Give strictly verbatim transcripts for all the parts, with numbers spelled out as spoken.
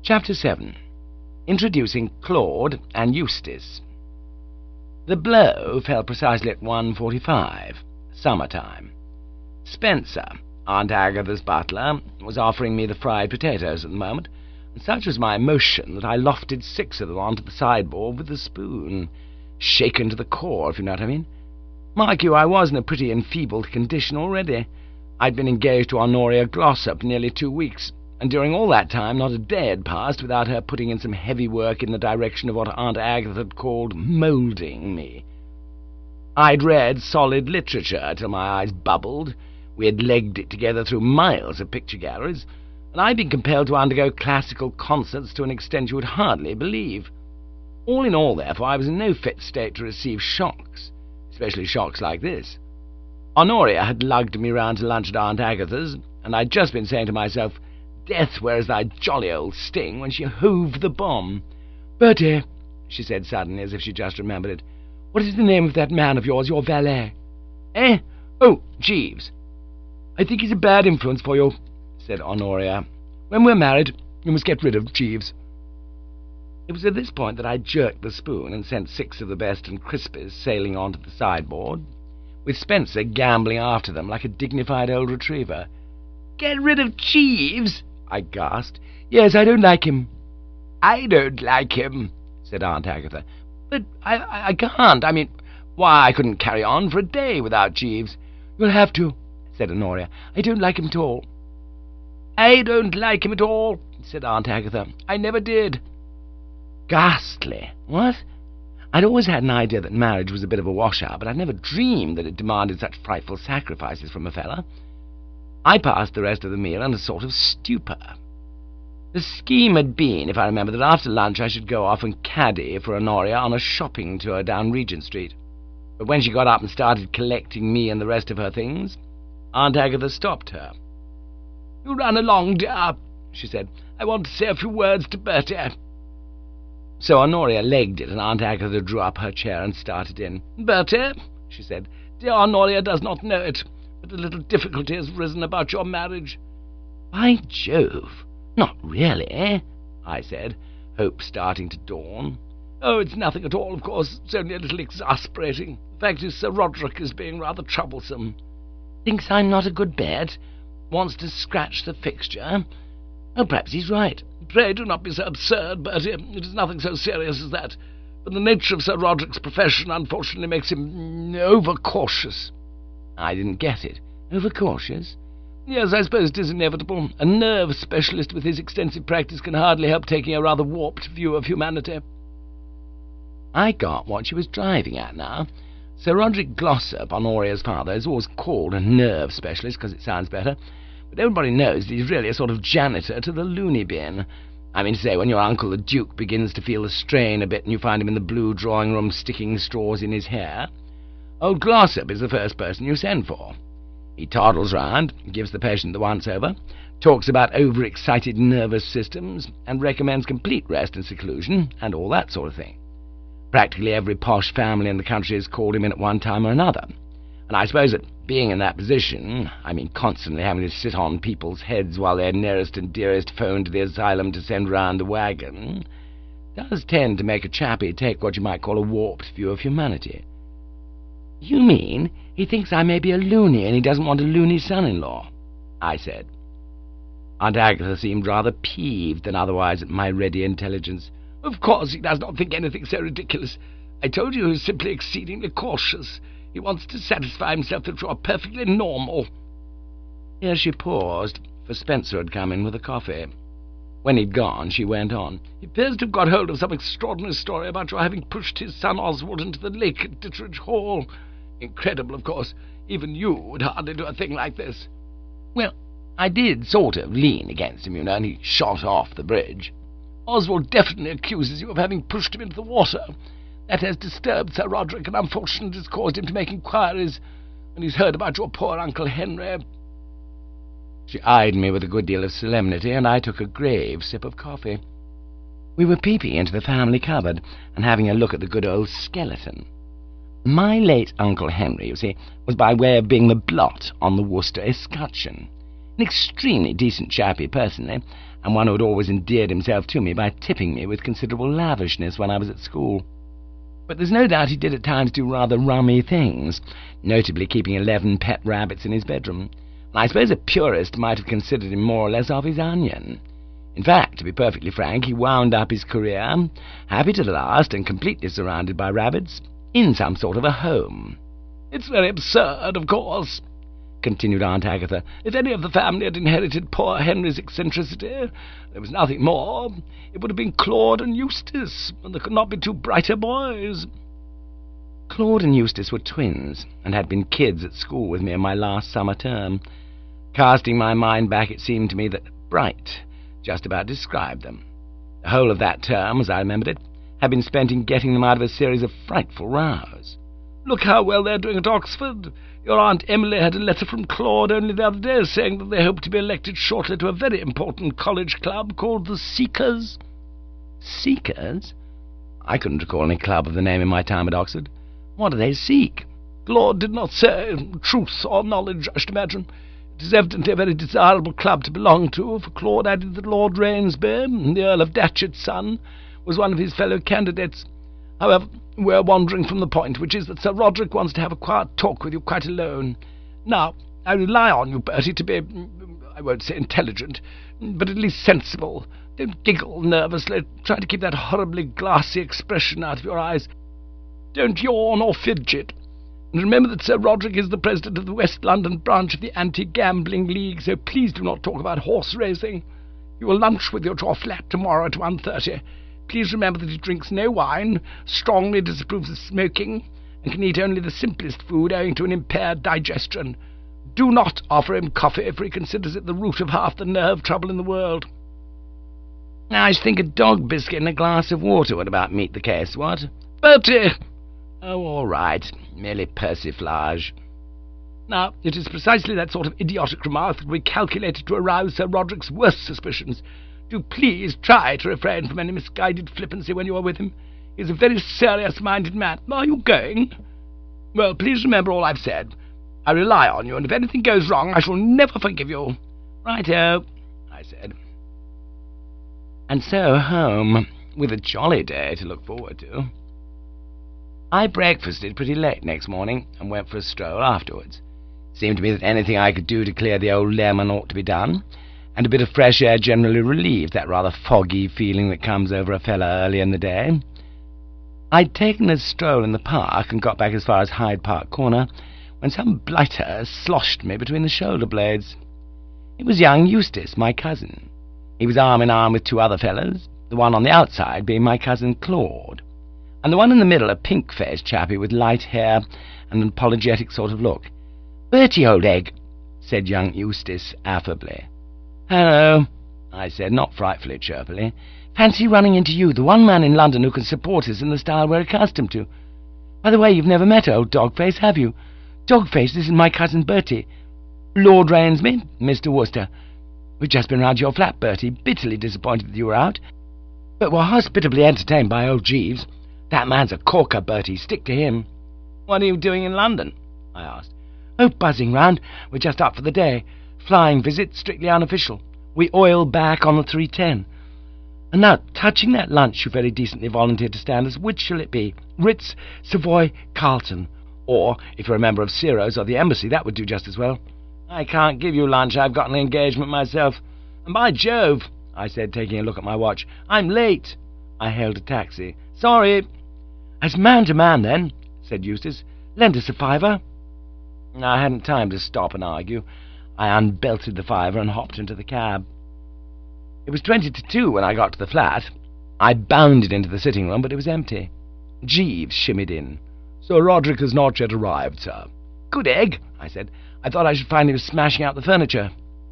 Chapter seven. Introducing Claude and Eustace. The blow fell precisely at one forty-five, summer-time. Spencer, Aunt Agatha's butler, was offering me the fried potatoes at the moment, and such was my emotion that I lofted six of them onto the sideboard with a spoon, shaken to the core, if you know what I mean. Mark you, I was in a pretty enfeebled condition already. I'd been engaged to Honoria Glossop nearly two weeks, and during all that time not a day had passed without her putting in some heavy work in the direction of what Aunt Agatha had called moulding me. I'd read solid literature till my eyes bubbled, we had legged it together through miles of picture galleries, and I'd been compelled to undergo classical concerts to an extent you would hardly believe. All in all, therefore, I was in no fit state to receive shocks, especially shocks like this. Honoria had lugged me round to lunch at Aunt Agatha's, and I'd just been saying to myself, "Death, where's thy jolly old sting?" when she hove the bomb. "Bertie," she said suddenly, as if she just remembered it, "what is the name of that man of yours, your valet?" "Eh? Oh, Jeeves." "I think he's a bad influence for you," said Honoria. "When we're married, you must get rid of Jeeves." It was at this point that I jerked the spoon and sent six of the best and crispies sailing onto the sideboard, with Spencer gambling after them like a dignified old retriever. "Get rid of Jeeves?" I gasped. "Yes, I don't like him." "I don't like him," said Aunt Agatha. "But I, I, I can't. I mean, why, I couldn't carry on for a day without Jeeves." "You'll have to," said Honoria. "I don't like him at all." "I don't like him at all," said Aunt Agatha. "I never did." Ghastly. What? I'd always had an idea that marriage was a bit of a washout, but I'd never dreamed that it demanded such frightful sacrifices from a fella. I passed the rest of the meal in a sort of stupor. The scheme had been, if I remember, that after lunch I should go off and caddy for Honoria on a shopping tour down Regent Street. But when she got up and started collecting me and the rest of her things, Aunt Agatha stopped her. "You run along, dear," she said. "I want to say a few words to Bertie." So Honoria legged it, and Aunt Agatha drew up her chair and started in. "Bertie," she said, "dear Honoria does not know it, but a little difficulty has arisen about your marriage." "By Jove, not really, eh?" I said, hope starting to dawn. "Oh, it's nothing at all, of course. It's only a little exasperating. The fact is, Sir Roderick is being rather troublesome. Thinks I'm not a good bet. Wants to scratch the fixture. Oh, perhaps he's right. Pray do not be so absurd, Bertie. It is nothing so serious as that. But the nature of Sir Roderick's profession unfortunately makes him over-cautious." I didn't get it. Over-cautious? "Yes, I suppose it is inevitable. A nerve specialist with his extensive practice can hardly help taking a rather warped view of humanity." I got what she was driving at now. Sir Roderick Glossop, Honoria's father, is always called a nerve specialist because it sounds better, but everybody knows that he's really a sort of janitor to the loony bin. I mean to say, when your uncle the Duke begins to feel the strain a bit and you find him in the blue drawing-room sticking straws in his hair, old Glossop is the first person you send for. He toddles round, gives the patient the once-over, talks about overexcited nervous systems, and recommends complete rest and seclusion, and all that sort of thing. Practically every posh family in the country has called him in at one time or another, and I suppose that being in that position, I mean constantly having to sit on people's heads while their nearest and dearest phone to the asylum to send round the wagon, does tend to make a chappie take what you might call a warped view of humanity. "You mean he thinks I may be a loony and he doesn't want a loony son-in-law?" I said. Aunt Agatha seemed rather peeved than otherwise at my ready intelligence. "Of course he does not think anything so ridiculous. I told you he was simply exceedingly cautious. He wants to satisfy himself that you are perfectly normal." Here she paused, for Spencer had come in with the coffee. When he'd gone, she went on. "He appears to have got hold of some extraordinary story about your having pushed his son Oswald into the lake at Ditteridge Hall. Incredible, of course. Even you would hardly do a thing like this." "Well, I did sort of lean against him, you know, and he shot off the bridge." "Oswald definitely accuses you of having pushed him into the water. That has disturbed Sir Roderick, and unfortunately has caused him to make inquiries, and he's heard about your poor Uncle Henry." She eyed me with a good deal of solemnity, and I took a grave sip of coffee. We were peeping into the family cupboard, and having a look at the good old skeleton. My late Uncle Henry, you see, was by way of being the blot on the Worcester escutcheon. An extremely decent chappie, personally, and one who had always endeared himself to me by tipping me with considerable lavishness when I was at school. But there's no doubt he did at times do rather rummy things, notably keeping eleven pet rabbits in his bedroom, and I suppose a purist might have considered him more or less off his onion. In fact, to be perfectly frank, he wound up his career, happy to the last and completely surrounded by rabbits, in some sort of a home. "It's very absurd, of course," continued Aunt Agatha. "If any of the family had inherited poor Henry's eccentricity, there was nothing more. It would have been Claude and Eustace, and there could not be two brighter boys." Claude and Eustace were twins, and had been kids at school with me in my last summer term. Casting my mind back, it seemed to me that bright just about described them. The whole of that term, as I remembered it, had been spent in getting them out of a series of frightful rows. "Look how well they're doing at Oxford. Your Aunt Emily had a letter from Claude only the other day saying that they hope to be elected shortly to a very important college club called the Seekers." Seekers? I couldn't recall any club of the name in my time at Oxford. What do they seek? "Claude did not say. Truth or knowledge, I should imagine. It is evidently a very desirable club to belong to, for Claude added that Lord Rainsby, the Earl of Datchet's son, was one of his fellow candidates. However, we are wandering from the point, which is that Sir Roderick wants to have a quiet talk with you quite alone. Now, I rely on you, Bertie, to be, I won't say intelligent, but at least sensible. Don't giggle nervously. Try to keep that horribly glassy expression out of your eyes. Don't yawn or fidget. And remember that Sir Roderick is the president of the West London branch of the Anti-Gambling League, so please do not talk about horse racing. You will lunch with you at your flat tomorrow at one thirty. Please remember that he drinks no wine, strongly disapproves of smoking, and can eat only the simplest food owing to an impaired digestion. Do not offer him coffee, for he considers it the root of half the nerve trouble in the world." Now, I should think a dog biscuit and a glass of water would about meet the case, what? "Bertie!" "Oh, all right, merely persiflage." Now, it is precisely that sort of idiotic remark that will be calculated to arouse Sir Roderick's worst suspicions. Do please try to refrain from any misguided flippancy when you are with him. He is a very serious-minded man. Are you going? Well, please remember all I've said. I rely on you, and if anything goes wrong, I shall never forgive you." "Righto," I said. And so home, with a jolly day to look forward to. I breakfasted pretty late next morning, and went for a stroll afterwards. It seemed to me that anything I could do to clear the old lemon ought to be done, and a bit of fresh air generally relieved that rather foggy feeling that comes over a fellow early in the day. I'd taken a stroll in the park and got back as far as Hyde Park Corner, when some blighter sloshed me between the shoulder blades. It was young Eustace, my cousin. He was arm in arm with two other fellows, the one on the outside being my cousin Claude, and the one in the middle a pink-faced chappie with light hair and an apologetic sort of look. "Bertie, old egg," said young Eustace affably. "Hello," I said, not frightfully chirpily. "Fancy running into you, the one man in London who can support us in the style we're accustomed to. By the way, you've never met old Dogface, have you? Dogface, this is my cousin Bertie. Lord Rainsby, Mister Worcester. We've just been round to your flat, Bertie, bitterly disappointed that you were out, but were hospitably entertained by old Jeeves. That man's a corker, Bertie, stick to him." "What are you doing in London?" I asked. "Oh, buzzing round. We're just up for the day. Flying visit, strictly unofficial. We oil back on the three ten. And now, touching that lunch you very decently volunteered to stand us, which shall it be? Ritz, Savoy, Carlton, or, if you're a member of Ciro's or the Embassy, that would do just as well." "I can't give you lunch. I've got an engagement myself. And by Jove," I said, taking a look at my watch, "I'm late." I hailed a taxi. "Sorry." "As man to man, then," said Eustace. "Lend us a fiver." I hadn't time to stop and argue. I unbelted the fiver and hopped into the cab. It was twenty to two when I got to the flat. I bounded into the sitting-room, but it was empty. Jeeves shimmied in. "Sir Roderick has not yet arrived, sir." "Good egg," I said. "I thought I should find he was smashing out the furniture."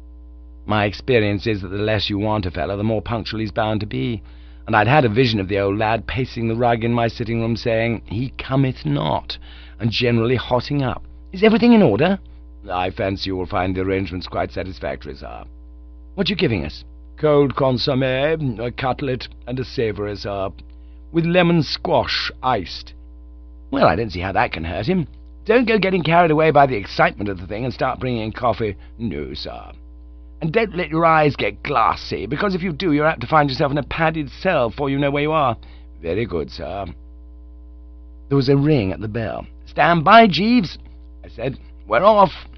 My experience is that the less you want a fellow, the more punctual he's bound to be, and I'd had a vision of the old lad pacing the rug in my sitting-room, saying, "He cometh not," and generally hotting up. "Is everything in order?" "I fancy you will find the arrangements quite satisfactory, sir." "What are you giving us?" "Cold consommé, a cutlet, and a savoury, sir, with lemon squash, iced." "Well, I don't see how that can hurt him. Don't go getting carried away by the excitement of the thing and start bringing in coffee." "No, sir." And don't let your eyes get glassy, because if you do, you're apt to find yourself in a padded cell before you know where you are. Very good, sir. There was a ring at the bell. Stand by, Jeeves, I said. We're off.